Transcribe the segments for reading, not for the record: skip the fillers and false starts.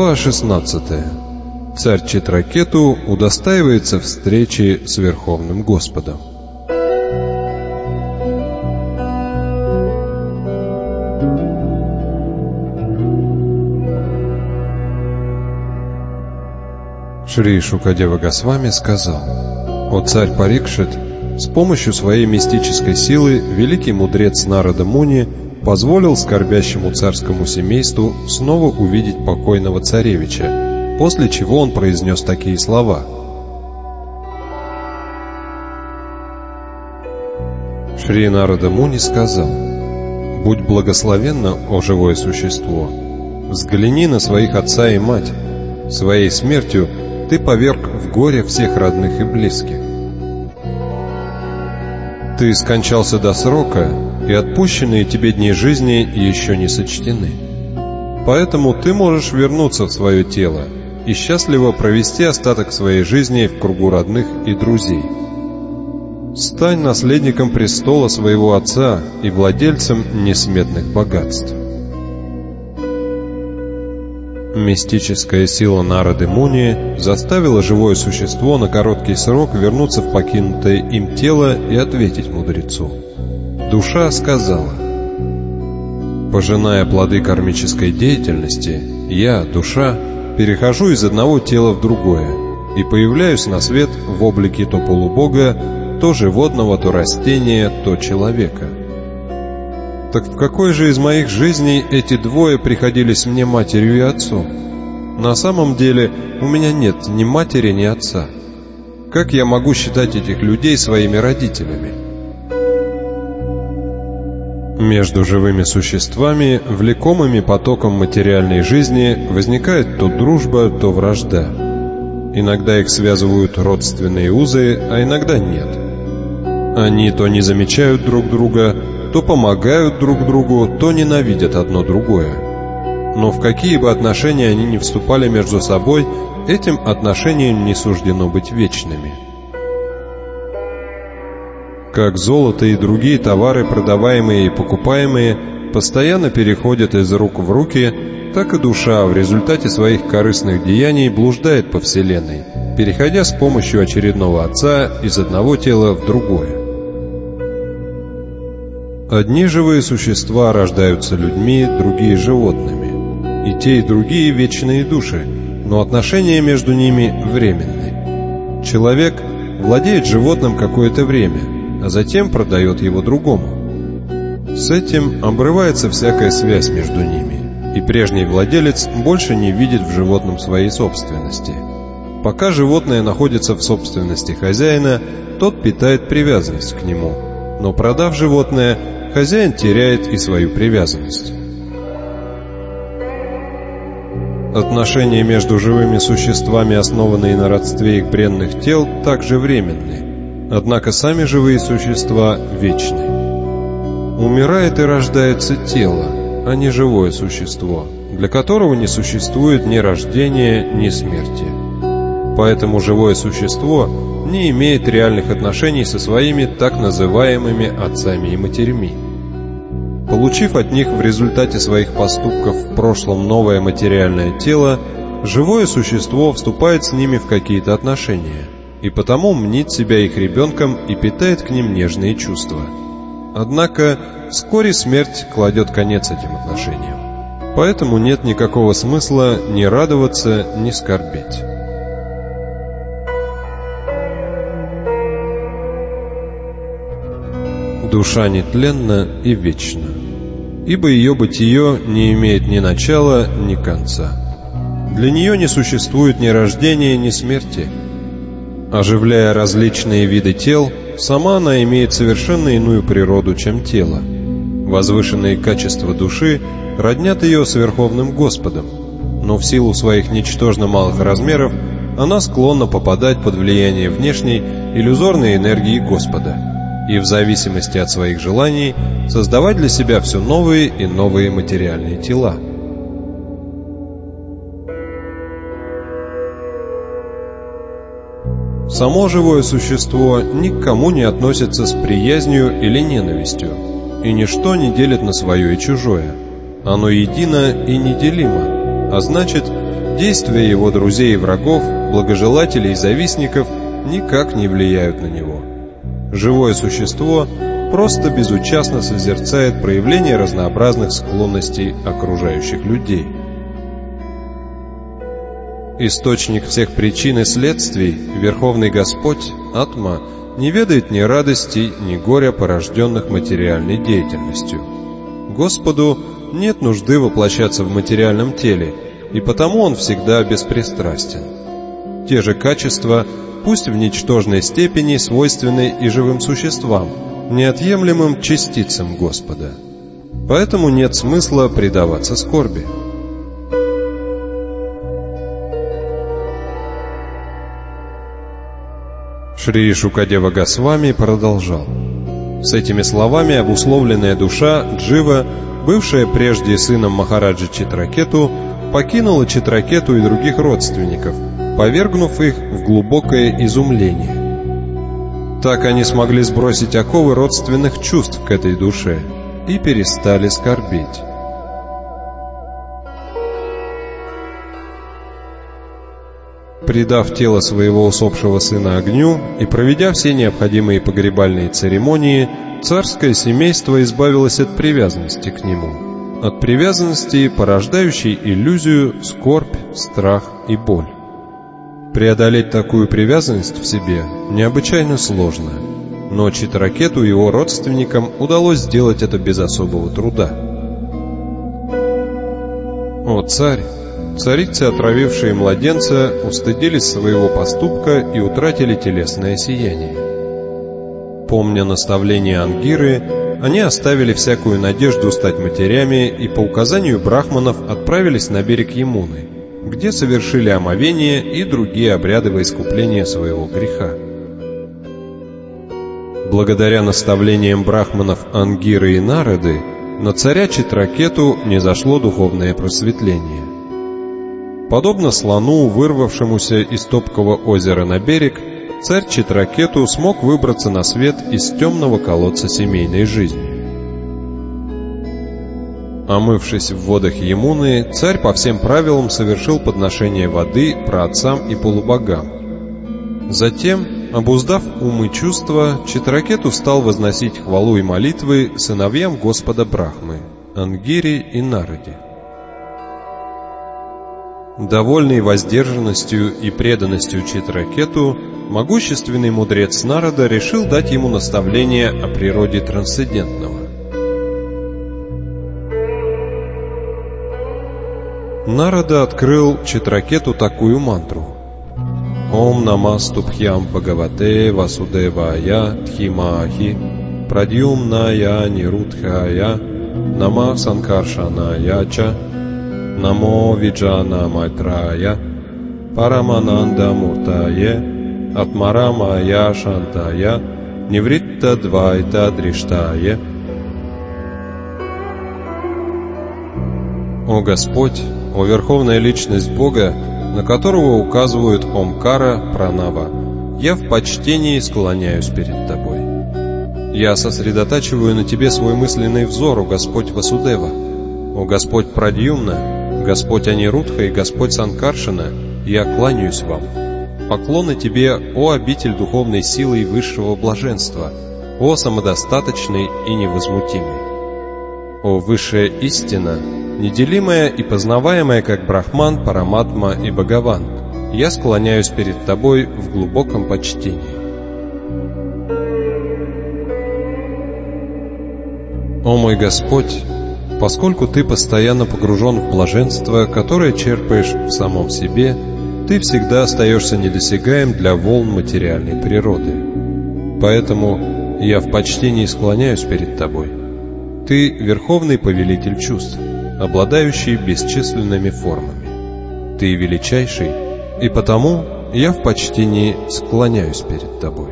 Глава 16. Царь Читракету удостаивается встречи с Верховным Господом. Шри Шукадева Госвами сказал: «О царь Парикшит, с помощью своей мистической силы великий мудрец Нарада Муни позволил скорбящему царскому семейству снова увидеть покойного царевича, после чего он произнес такие слова. Шри Нарада Муни сказал: «Будь благословенна, о живое существо, взгляни на своих отца и мать. Своей смертью ты поверг в горе всех родных и близких. Ты скончался до срока, и отпущенные тебе дни жизни еще не сочтены. Поэтому ты можешь вернуться в свое тело и счастливо провести остаток своей жизни в кругу родных и друзей. Стань наследником престола своего отца и владельцем несметных богатств». Мистическая сила Нарады Муни заставила живое существо на короткий срок вернуться в покинутое им тело и ответить мудрецу. Душа сказала: «Пожиная плоды кармической деятельности, я, душа, перехожу из одного тела в другое и появляюсь на свет в облике то полубога, то животного, то растения, то человека. Так в какой же из моих жизней эти двое приходились мне матерью и отцом? На самом деле у меня нет ни матери, ни отца. Как я могу считать этих людей своими родителями?» Между живыми существами, влекомыми потоком материальной жизни, возникает то дружба, то вражда. Иногда их связывают родственные узы, а иногда нет. Они то не замечают друг друга, то помогают друг другу, то ненавидят одно другое. Но в какие бы отношения они ни вступали между собой, этим отношениям не суждено быть вечными. Как золото и другие товары, продаваемые и покупаемые, постоянно переходят из рук в руки, так и душа в результате своих корыстных деяний блуждает по вселенной, переходя с помощью очередного отца из одного тела в другое. Одни живые существа рождаются людьми, другие — животными. И те, и другие — вечные души, но отношения между ними временны. Человек владеет животным какое-то время, а затем продает его другому. С этим обрывается всякая связь между ними, и прежний владелец больше не видит в животном своей собственности. Пока животное находится в собственности хозяина, тот питает привязанность к нему, но продав животное, хозяин теряет и свою привязанность. Отношения между живыми существами, основанные на родстве их бренных тел, также временны, однако сами живые существа вечны. Умирает и рождается тело, а не живое существо, для которого не существует ни рождения, ни смерти. Поэтому живое существо не имеет реальных отношений со своими так называемыми отцами и матерями. Получив от них в результате своих поступков в прошлом новое материальное тело, живое существо вступает с ними в какие-то отношения, и потому мнит себя их ребенком и питает к ним нежные чувства. Однако вскоре смерть кладет конец этим отношениям, поэтому нет никакого смысла ни радоваться, ни скорбеть. Душа нетленна и вечна, ибо ее бытие не имеет ни начала, ни конца. Для нее не существует ни рождения, ни смерти. Оживляя различные виды тел, сама она имеет совершенно иную природу, чем тело. Возвышенные качества души роднят ее с Верховным Господом, но в силу своих ничтожно малых размеров она склонна попадать под влияние внешней иллюзорной энергии Господа и в зависимости от своих желаний создавать для себя все новые и новые материальные тела. Само живое существо ни к кому не относится с приязнью или ненавистью, и ничто не делит на свое и чужое. Оно едино и неделимо, а значит, действия его друзей и врагов, благожелателей и завистников никак не влияют на него. Живое существо просто безучастно созерцает проявление разнообразных склонностей окружающих людей. Источник всех причин и следствий, Верховный Господь, Атма, не ведает ни радости, ни горя, порожденных материальной деятельностью. Господу нет нужды воплощаться в материальном теле, и потому Он всегда беспристрастен. Те же качества, пусть в ничтожной степени, свойственны и живым существам, неотъемлемым частицам Господа. Поэтому нет смысла предаваться скорби. Шри Шукадева Госвами продолжал. С этими словами обусловленная душа Джива, бывшая прежде сыном Махараджи Читракету, покинула Читракету и других родственников, повергнув их в глубокое изумление. Так они смогли сбросить оковы родственных чувств к этой душе и перестали скорбеть. Предав тело своего усопшего сына огню и проведя все необходимые погребальные церемонии, царское семейство избавилось от привязанности к нему, от привязанности, порождающей иллюзию, скорбь, страх и боль. Преодолеть такую привязанность в себе необычайно сложно, но Читракету и его родственникам удалось сделать это без особого труда. О царь! Царицы, отравившие младенца, устыдились своего поступка и утратили телесное сияние. Помня наставления Ангиры, они оставили всякую надежду стать матерями и по указанию брахманов отправились на берег Ямуны, где совершили омовение и другие обряды во искупление своего греха. Благодаря наставлениям брахманов Ангиры и Нарады, на царя Читракету низошло духовное просветление. Подобно слону, вырвавшемуся из топкого озера на берег, царь Читракету смог выбраться на свет из темного колодца семейной жизни. Омывшись в водах Ямуны, царь по всем правилам совершил подношение воды праотцам и полубогам. Затем, обуздав ум и чувства, Читракету стал возносить хвалу и молитвы сыновьям Господа Брахмы, Ангире и Нараде. Довольный воздержанностью и преданностью Читракету, могущественный мудрец Нарада решил дать ему наставление о природе трансцендентного. Нарада открыл Читракету такую мантру: «Ом намастубхьям бхагавате васудевая тхимахи прадьюмная нирудхая нама санкаршаная ча намо виджана майтрая парамананда муртае атмарамая шантая невритта двайта дриштае». О Господь, о Верховная Личность Бога, на которого указывают Омкара, Пранава, я в почтении склоняюсь перед Тобой. Я сосредотачиваю на Тебе свой мысленный взор, о Господь Васудева, о Господь Прадьюмна, Господь Анирудха и Господь Санкаршана, я кланяюсь Вам. Поклоны Тебе, о обитель духовной силы и высшего блаженства, о самодостаточный и невозмутимый. О высшая истина, неделимая и познаваемая как Брахман, Параматма и Бхагаван, я склоняюсь перед Тобой в глубоком почтении. О мой Господь, поскольку Ты постоянно погружен в блаженство, которое черпаешь в самом себе, Ты всегда остаешься недосягаем для волн материальной природы. Поэтому я в почтении склоняюсь перед Тобой. Ты — Верховный Повелитель чувств, обладающий бесчисленными формами. Ты величайший, и потому я в почтении склоняюсь перед Тобой.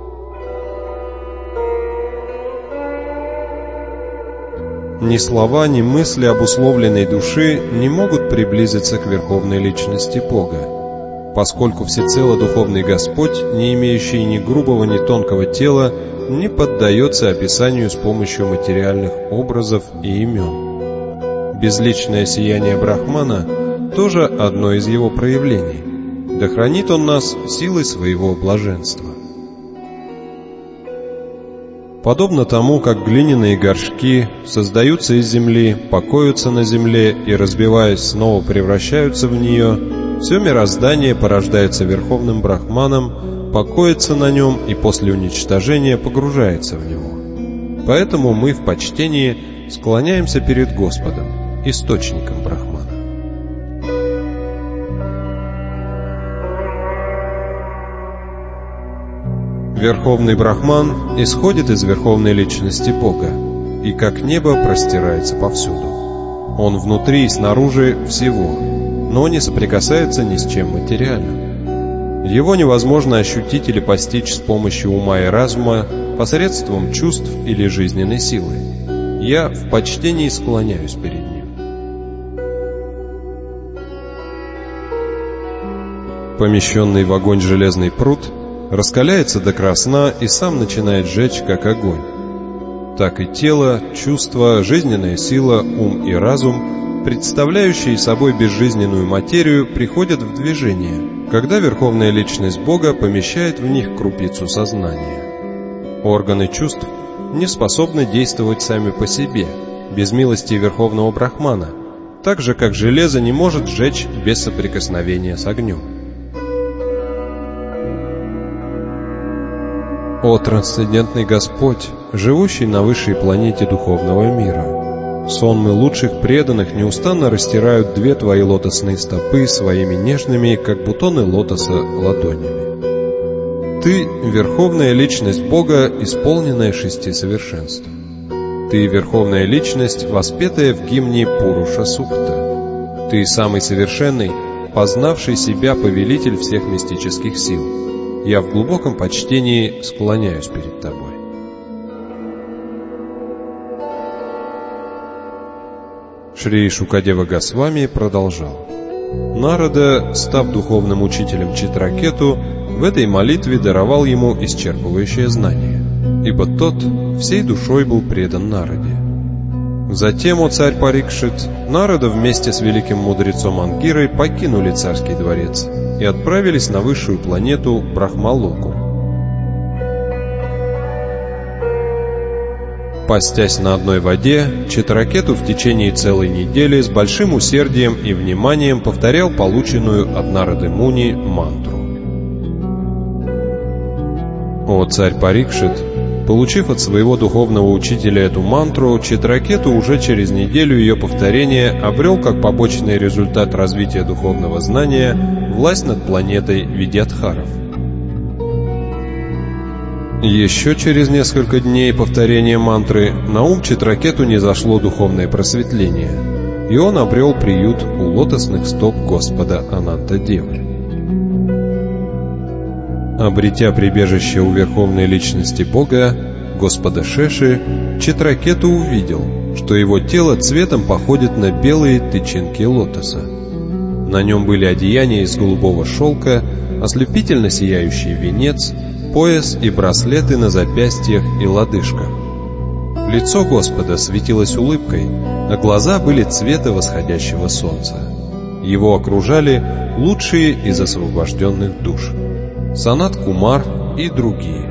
Ни слова, ни мысли обусловленной души не могут приблизиться к Верховной Личности Бога, поскольку всецело Духовный Господь, не имеющий ни грубого, ни тонкого тела, не поддается описанию с помощью материальных образов и имен. Безличное сияние Брахмана тоже одно из его проявлений. Да хранит он нас силой своего блаженства. Подобно тому, как глиняные горшки создаются из земли, покоятся на земле и, разбиваясь, снова превращаются в нее, все мироздание порождается Верховным Брахманом, покоится на нем и после уничтожения погружается в него. Поэтому мы в почтении склоняемся перед Господом, источником Брахмана. Верховный Брахман исходит из Верховной Личности Бога и как небо простирается повсюду. Он внутри и снаружи всего, но не соприкасается ни с чем материальным. Его невозможно ощутить или постичь с помощью ума и разума, посредством чувств или жизненной силы. Я в почтении склоняюсь перед ним. Помещенный в огонь железный пруд раскаляется до красна и сам начинает жечь, как огонь. Так и тело, чувства, жизненная сила, ум и разум, представляющие собой безжизненную материю, приходят в движение, когда Верховная Личность Бога помещает в них крупицу сознания. Органы чувств не способны действовать сами по себе, без милости Верховного Брахмана, так же, как железо не может сжечь без соприкосновения с огнем. О трансцендентный Господь, живущий на высшей планете духовного мира! Сонмы лучших преданных неустанно растирают две твои лотосные стопы своими нежными, как бутоны лотоса, ладонями. Ты — Верховная Личность Бога, исполненная шести совершенств. Ты — Верховная Личность, воспетая в гимне Пуруша Сукта. Ты — самый совершенный, познавший себя повелитель всех мистических сил. Я в глубоком почтении склоняюсь перед тобой. Шри Шукадева Госвами продолжал. Нарада, став духовным учителем Читракету, в этой молитве даровал ему исчерпывающее знание, ибо тот всей душой был предан Нараде. Затем, о царь Парикшит, Нарада вместе с великим мудрецом Ангирой покинули царский дворец и отправились на высшую планету Брахмалоку. Постясь на одной воде, Читракету в течение целой недели с большим усердием и вниманием повторял полученную от Нарады Муни мантру. О царь Парикшит, получив от своего духовного учителя эту мантру, Читракету уже через неделю ее повторения обрел как побочный результат развития духовного знания власть над планетой Видьядхаров. Еще через несколько дней повторения мантры на ум Читракету низошло духовное просветление, и он обрел приют у лотосных стоп Господа Ананта-девы. Обретя прибежище у Верховной Личности Бога, Господа Шеши, Читракету увидел, что его тело цветом походит на белые тычинки лотоса. На нем были одеяния из голубого шелка, ослепительно сияющий венец, пояс и браслеты на запястьях и лодыжках. Лицо Господа светилось улыбкой, а глаза были цвета восходящего солнца. Его окружали лучшие из освобожденных душ — Санат Кумар и другие.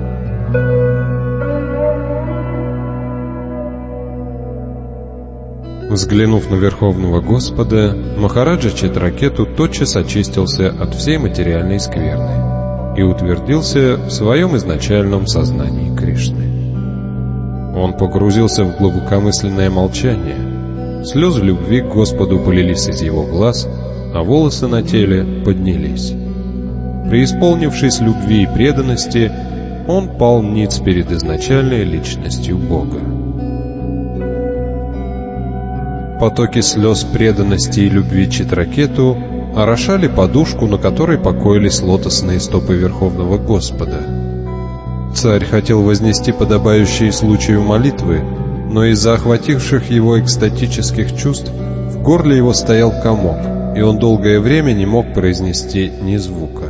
Взглянув на Верховного Господа, Махараджа Читракету тотчас очистился от всей материальной скверны и утвердился в своем изначальном сознании Кришны. Он погрузился в глубокомысленное молчание. Слезы любви к Господу полились из его глаз, а волосы на теле поднялись. Преисполнившись любви и преданности, он пал ниц перед изначальной личностью Бога. Потоки слез преданности и любви Читракету орошали подушку, на которой покоились лотосные стопы Верховного Господа. Царь хотел вознести подобающие случаю молитвы, но из-за охвативших его экстатических чувств в горле его стоял комок, и он долгое время не мог произнести ни звука.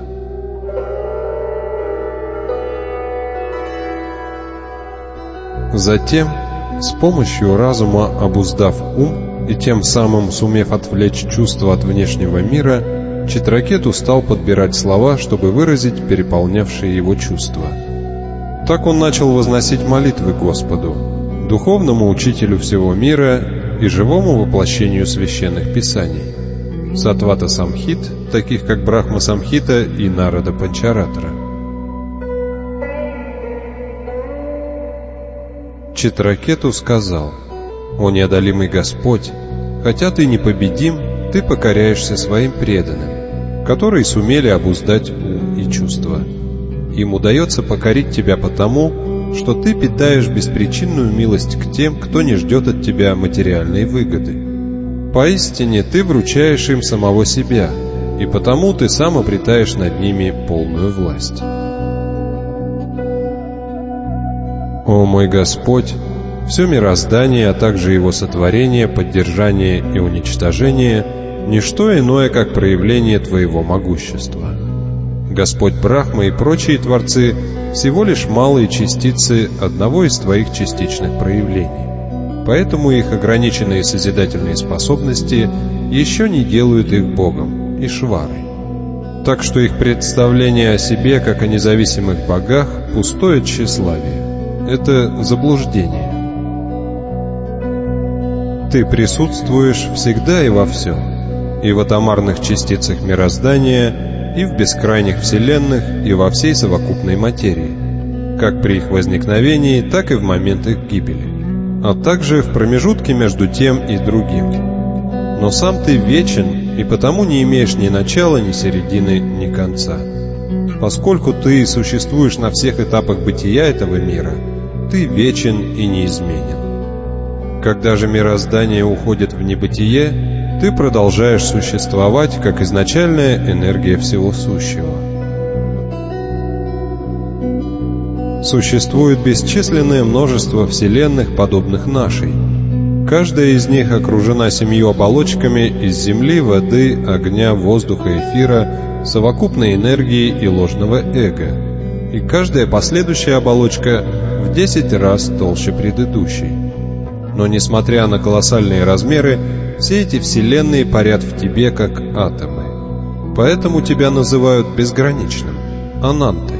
Затем, с помощью разума обуздав ум, и тем самым сумев отвлечь чувства от внешнего мира, Читракету стал подбирать слова, чтобы выразить переполнявшие его чувства. Так он начал возносить молитвы Господу, духовному учителю всего мира и живому воплощению священных писаний, Саттвата Самхит, таких как Брахма Самхита и Нарада Панчаратра. Читракету сказал: «О неодолимый Господь, хотя ты непобедим, ты покоряешься своим преданным, которые сумели обуздать ум и чувства. Им удается покорить тебя потому, что ты питаешь беспричинную милость к тем, кто не ждет от тебя материальной выгоды. Поистине ты вручаешь им самого себя, и потому ты сам обретаешь над ними полную власть. О мой Господь, все мироздание, а также его сотворение, поддержание и уничтожение – ничто иное, как проявление Твоего могущества. Господь Брахма и прочие творцы – всего лишь малые частицы одного из Твоих частичных проявлений, поэтому их ограниченные созидательные способности еще не делают их Богом, Ишварой. Так что их представление о себе, как о независимых богах, пустое тщеславие. Это заблуждение. Ты присутствуешь всегда и во всем, и в атомарных частицах мироздания, и в бескрайних вселенных, и во всей совокупной материи, как при их возникновении, так и в момент их гибели, а также в промежутке между тем и другим. Но сам ты вечен, и потому не имеешь ни начала, ни середины, ни конца. Поскольку ты существуешь на всех этапах бытия этого мира, ты вечен и неизменен. Когда же мироздание уходит в небытие, ты продолжаешь существовать, как изначальная энергия всего сущего. Существует бесчисленное множество вселенных, подобных нашей. Каждая из них окружена 7 оболочками из земли, воды, огня, воздуха, эфира, совокупной энергии и ложного эго. И каждая последующая оболочка в 10 раз толще предыдущей. Но несмотря на колоссальные размеры, все эти вселенные парят в тебе, как атомы. Поэтому тебя называют безграничным, Анантой.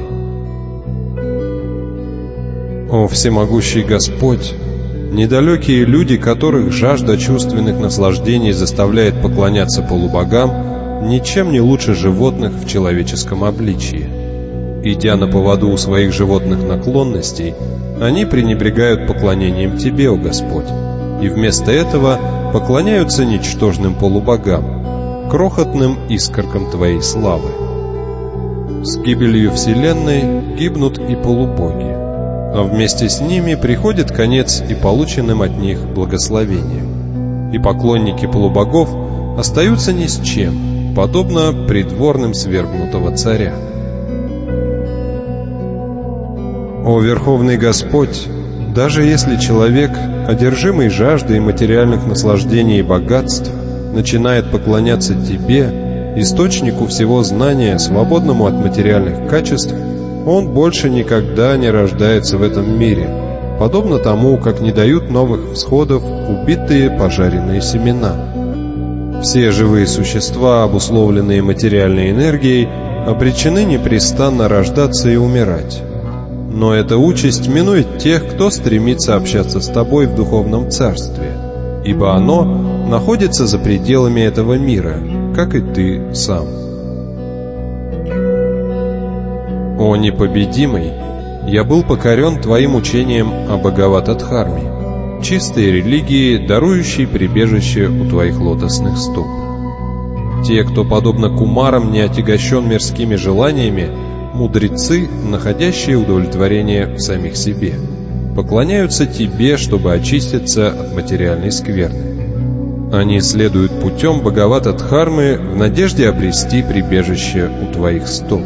О всемогущий Господь! Недалекие люди, которых жажда чувственных наслаждений заставляет поклоняться полубогам, ничем не лучше животных в человеческом обличии. Идя на поводу у своих животных наклонностей, они пренебрегают поклонением Тебе, о Господь, и вместо этого поклоняются ничтожным полубогам, крохотным искоркам Твоей славы. С гибелью Вселенной гибнут и полубоги, а вместе с ними приходит конец и полученным от них благословением. И поклонники полубогов остаются ни с чем, подобно придворным свергнутого царя. О Верховный Господь! Даже если человек, одержимый жаждой материальных наслаждений и богатств, начинает поклоняться Тебе, источнику всего знания, свободному от материальных качеств, он больше никогда не рождается в этом мире, подобно тому, как не дают новых всходов убитые пожаренные семена. Все живые существа, обусловленные материальной энергией, обречены непрестанно рождаться и умирать. Но эта участь минует тех, кто стремится общаться с Тобой в духовном царстве, ибо оно находится за пределами этого мира, как и Ты сам. О непобедимый! Я был покорен Твоим учением о Бхагавата-дхарме, чистой религии, дарующей прибежище у Твоих лотосных стоп. Те, кто, подобно кумарам, не отягощен мирскими желаниями, мудрецы, находящие удовлетворение в самих себе, поклоняются Тебе, чтобы очиститься от материальной скверны. Они следуют путем Бхагавата-дхармы в надежде обрести прибежище у Твоих стоп.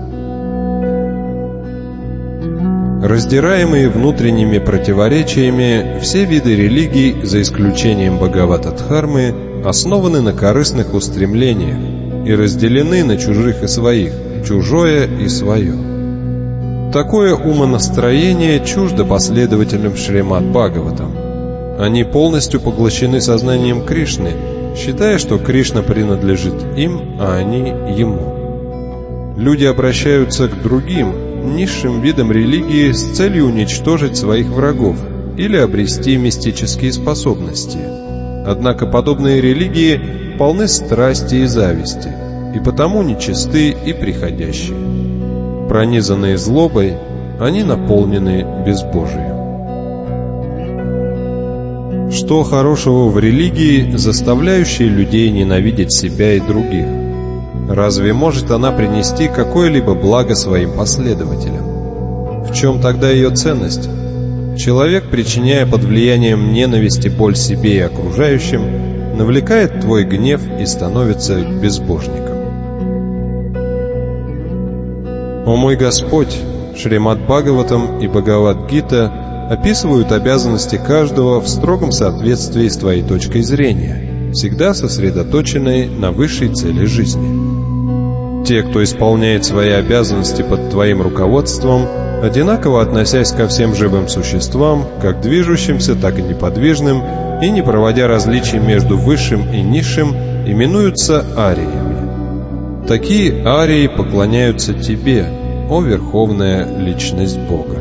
Раздираемые внутренними противоречиями, все виды религий, за исключением Бхагавата-дхармы, основаны на корыстных устремлениях и разделены на чужих и своих, чужое и свое. Такое умонастроение чуждо последователям Шримад Бхагаватам. Они полностью поглощены сознанием Кришны, считая, что Кришна принадлежит им, а они ему. Люди обращаются к другим, низшим видам религии с целью уничтожить своих врагов или обрести мистические способности. Однако подобные религии полны страсти и зависти, и потому нечисты и приходящие. Пронизанные злобой, они наполнены безбожием. Что хорошего в религии, заставляющей людей ненавидеть себя и других? Разве может она принести какое-либо благо своим последователям? В чем тогда ее ценность? Человек, причиняя под влиянием ненависти боль себе и окружающим, навлекает твой гнев и становится безбожником. О мой Господь, Шримад Бхагаватам и Бхагавад-гита описывают обязанности каждого в строгом соответствии с твоей точкой зрения, всегда сосредоточенной на высшей цели жизни. Те, кто исполняет свои обязанности под твоим руководством, одинаково относясь ко всем живым существам, как движущимся, так и неподвижным, и не проводя различий между высшим и низшим, именуются ариями. Такие арии поклоняются тебе, о Верховная Личность Бога.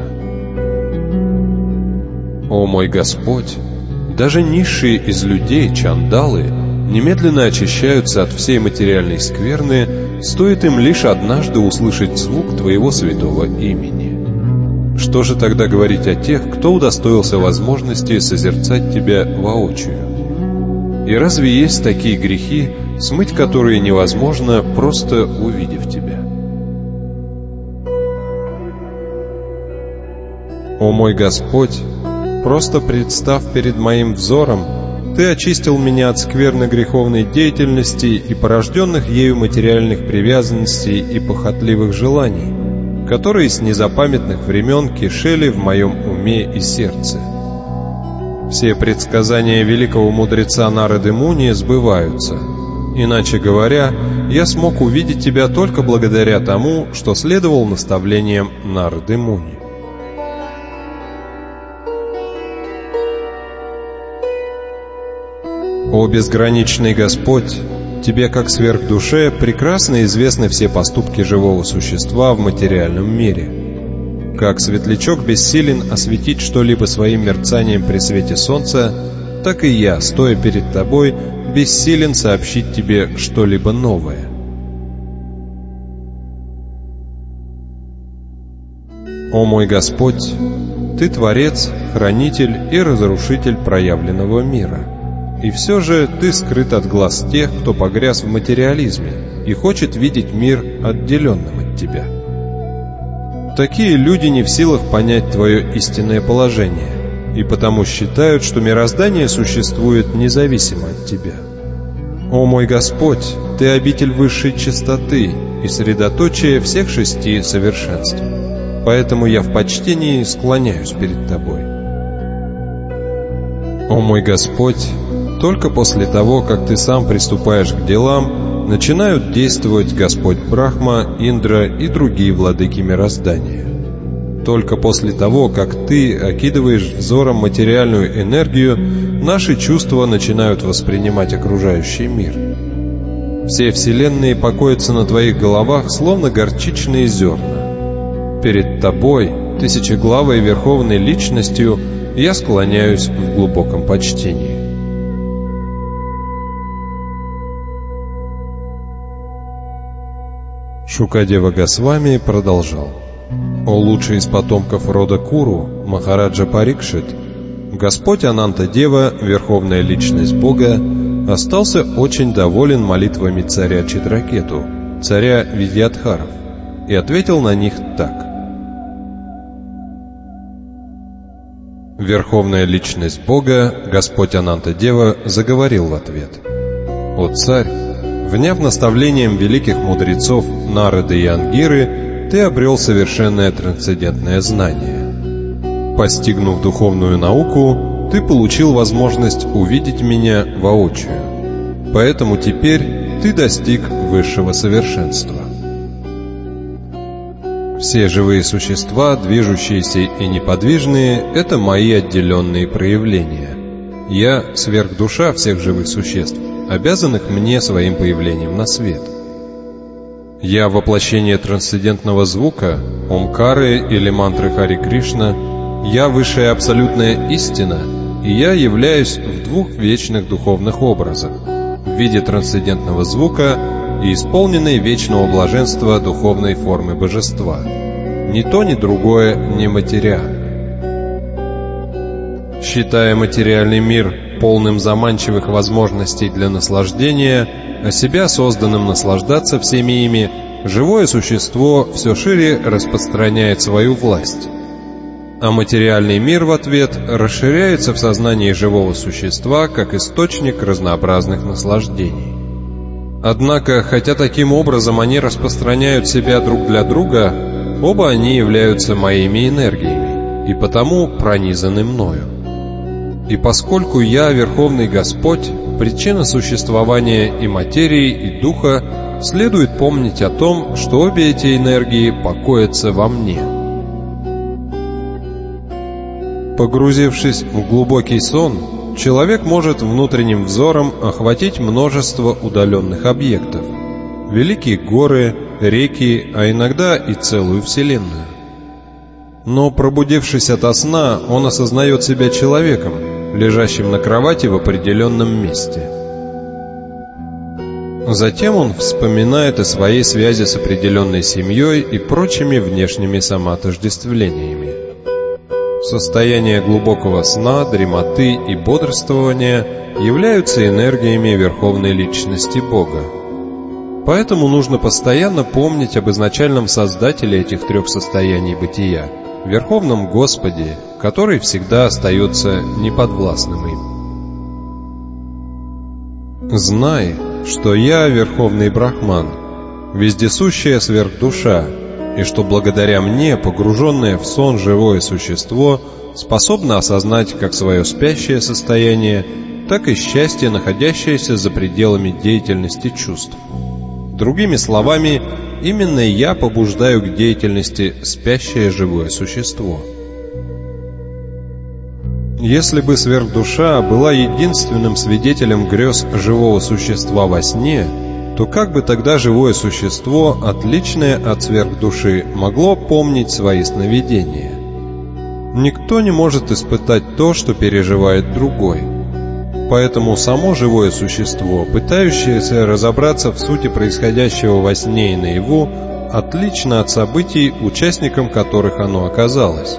О мой Господь, даже низшие из людей, чандалы, немедленно очищаются от всей материальной скверны, стоит им лишь однажды услышать звук Твоего святого имени. Что же тогда говорить о тех, кто удостоился возможности созерцать Тебя воочию? И разве есть такие грехи, смыть которые невозможно, просто увидев Тебя? О мой Господь, просто представ перед моим взором, Ты очистил меня от скверной греховной деятельности и порожденных ею материальных привязанностей и похотливых желаний, которые с незапамятных времен кишели в моем уме и сердце. Все предсказания великого мудреца Нарады Муни сбываются. Иначе говоря, я смог увидеть Тебя только благодаря тому, что следовал наставлениям Нарады Муни. О безграничный Господь, Тебе, как сверхдуше, прекрасно известны все поступки живого существа в материальном мире. Как светлячок бессилен осветить что-либо своим мерцанием при свете солнца, так и я, стоя перед Тобой, бессилен сообщить Тебе что-либо новое. О мой Господь, Ты Творец, Хранитель и Разрушитель проявленного мира. И все же Ты скрыт от глаз тех, кто погряз в материализме и хочет видеть мир отделенным от Тебя. Такие люди не в силах понять Твое истинное положение, и потому считают, что мироздание существует независимо от Тебя. О мой Господь, Ты обитель высшей чистоты и средоточие всех 6 совершенств, поэтому я в почтении склоняюсь перед Тобой. О мой Господь, только после того, как Ты сам приступаешь к делам, начинают действовать Господь Брахма, Индра и другие владыки мироздания. Только после того, как Ты окидываешь взором материальную энергию, наши чувства начинают воспринимать окружающий мир. Все вселенные покоятся на Твоих головах, словно горчичные зерна. Перед Тобой, тысячеглавой Верховной Личностью, я склоняюсь в глубоком почтении. Шукадева Госвами продолжал. О лучший из потомков рода Куру, Махараджа Парикшит, Господь Ананта-дева, Верховная Личность Бога, остался очень доволен молитвами царя Читракету, царя Видьядхаров, и ответил на них так. Верховная Личность Бога, Господь Ананта-дева, заговорил в ответ. «О царь, вняв наставлением великих мудрецов Нарады и Ангиры, ты обрел совершенное трансцендентное знание. Постигнув духовную науку, ты получил возможность увидеть меня воочию. Поэтому теперь ты достиг высшего совершенства. Все живые существа, движущиеся и неподвижные, это мои отделенные проявления. Я, сверхдуша всех живых существ, обязанных мне своим появлением на свет. Я воплощение трансцендентного звука, Омкары или мантры Хари Кришна, я высшая абсолютная истина, и я являюсь в двух вечных духовных образах, в виде трансцендентного звука и исполненной вечного блаженства духовной формы божества. Ни то, ни другое не материально. Считая материальный мир полным заманчивых возможностей для наслаждения, а себя созданным наслаждаться всеми ими, живое существо все шире распространяет свою власть. А материальный мир в ответ расширяется в сознании живого существа как источник разнообразных наслаждений. Однако, хотя таким образом они распространяют себя друг для друга, оба они являются моими энергиями и потому пронизаны мною. И поскольку я, Верховный Господь, причина существования и материи, и духа, следует помнить о том, что обе эти энергии покоятся во мне. Погрузившись в глубокий сон, человек может внутренним взором охватить множество удаленных объектов, великие горы, реки, а иногда и целую вселенную. Но пробудившись ото сна, он осознает себя человеком, лежащим на кровати в определенном месте. Затем он вспоминает о своей связи с определенной семьей и прочими внешними самоотождествлениями. Состояние глубокого сна, дремоты и бодрствования являются энергиями Верховной Личности Бога. Поэтому нужно постоянно помнить об изначальном Создателе этих трех состояний бытия, Верховном Господе, который всегда остается неподвластным им. Знай, что я Верховный Брахман, вездесущая сверхдуша, и что благодаря мне погруженное в сон живое существо способно осознать как свое спящее состояние, так и счастье, находящееся за пределами деятельности чувств. Другими словами, именно я побуждаю к деятельности спящее живое существо. Если бы сверхдуша была единственным свидетелем грез живого существа во сне, то как бы тогда живое существо, отличное от сверхдуши, могло помнить свои сновидения? Никто не может испытать то, что переживает другой. Поэтому само живое существо, пытающееся разобраться в сути происходящего во сне и наяву, отлично от событий, участником которых оно оказалось.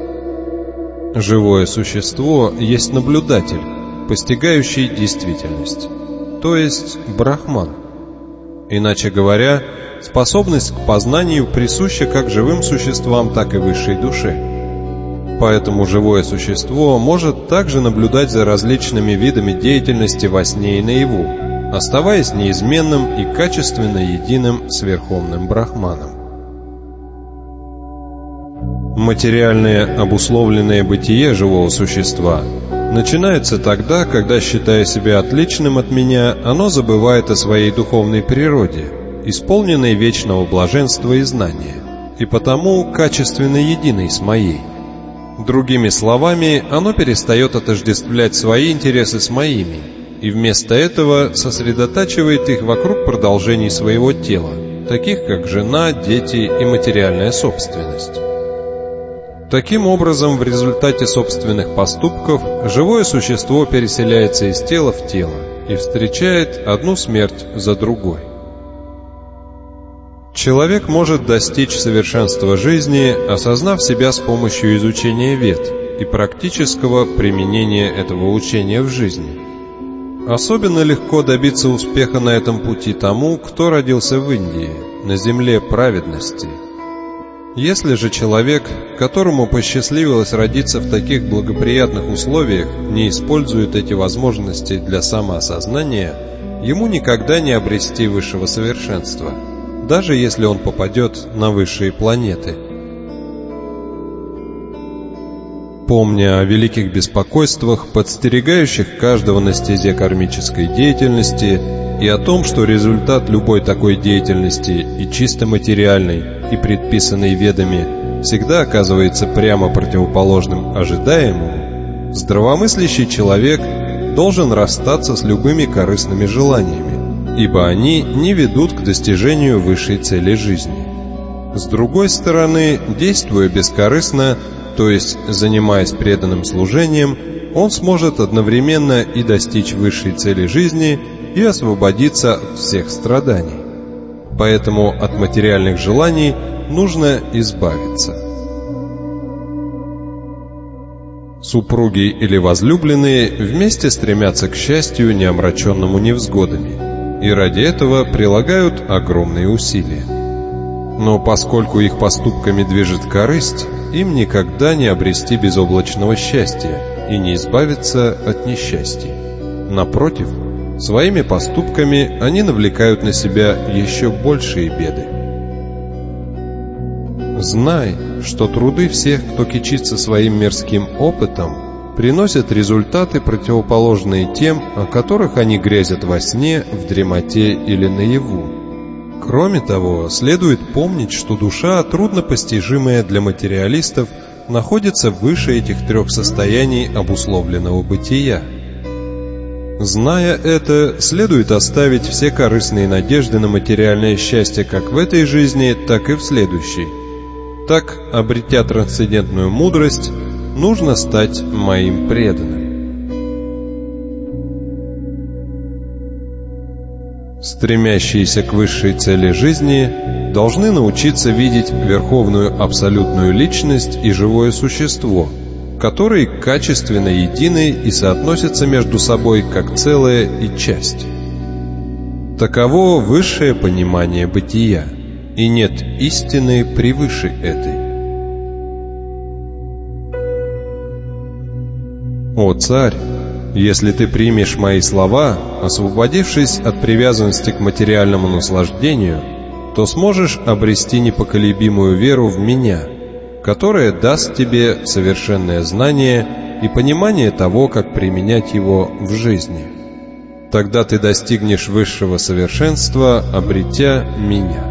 Живое существо есть наблюдатель, постигающий действительность, то есть брахман. Иначе говоря, способность к познанию присуща как живым существам, так и высшей душе. Поэтому живое существо может также наблюдать за различными видами деятельности во сне и наяву, оставаясь неизменным и качественно единым с Верховным Брахманом. Материальное обусловленное бытие живого существа начинается тогда, когда, считая себя отличным от меня, оно забывает о своей духовной природе, исполненной вечного блаженства и знания, и потому качественно единой с моей. Другими словами, оно перестает отождествлять свои интересы с моими, и вместо этого сосредотачивает их вокруг продолжений своего тела, таких как жена, дети и материальная собственность. Таким образом, в результате собственных поступков, живое существо переселяется из тела в тело и встречает одну смерть за другой. Человек может достичь совершенства жизни, осознав себя с помощью изучения Вед и практического применения этого учения в жизни. Особенно легко добиться успеха на этом пути тому, кто родился в Индии, на земле праведности. Если же человек, которому посчастливилось родиться в таких благоприятных условиях, не использует эти возможности для самоосознания, ему никогда не обрести высшего совершенства, даже если он попадет на высшие планеты. Помня о великих беспокойствах, подстерегающих каждого на стезе кармической деятельности, и о том, что результат любой такой деятельности, и чисто материальной, и предписанной ведами, всегда оказывается прямо противоположным ожидаемому, здравомыслящий человек должен расстаться с любыми корыстными желаниями, ибо они не ведут к достижению высшей цели жизни. С другой стороны, действуя бескорыстно, то есть занимаясь преданным служением, он сможет одновременно и достичь высшей цели жизни, и освободиться от всех страданий. Поэтому от материальных желаний нужно избавиться. Супруги или возлюбленные вместе стремятся к счастью, не омраченному невзгодами, и ради этого прилагают огромные усилия. Но поскольку их поступками движет корысть, им никогда не обрести безоблачного счастья и не избавиться от несчастий. Напротив, своими поступками они навлекают на себя еще большие беды. Знай, что труды всех, кто кичится своим мирским опытом, приносят результаты, противоположные тем, о которых они грезят во сне, в дремоте или наяву. Кроме того, следует помнить, что душа, труднопостижимая для материалистов, находится выше этих трех состояний обусловленного бытия. Зная это, следует оставить все корыстные надежды на материальное счастье как в этой жизни, так и в следующей. Так, обретя трансцендентную мудрость, нужно стать моим преданным. Стремящиеся к высшей цели жизни должны научиться видеть верховную абсолютную личность и живое существо, которые качественно едины и соотносятся между собой как целое и часть. Таково высшее понимание бытия, и нет истины превыше этой. О царь! Если ты примешь мои слова, освободившись от привязанности к материальному наслаждению, то сможешь обрести непоколебимую веру в меня, которая даст тебе совершенное знание и понимание того, как применять его в жизни. Тогда ты достигнешь высшего совершенства, обретя меня.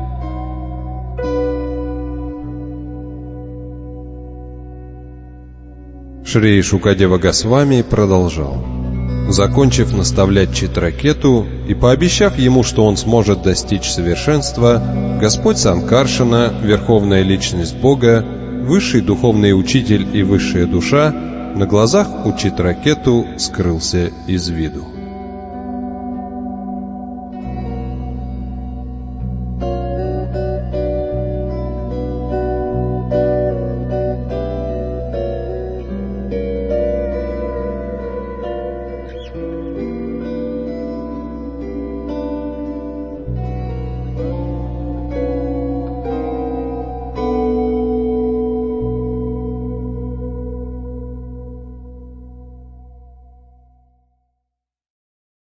Шри Шукадева Госвами продолжал. Закончив наставлять Читракету и пообещав ему, что он сможет достичь совершенства, Господь Санкаршана, Верховная Личность Бога, Высший Духовный Учитель и Высшая Душа, на глазах у Читракету скрылся из виду.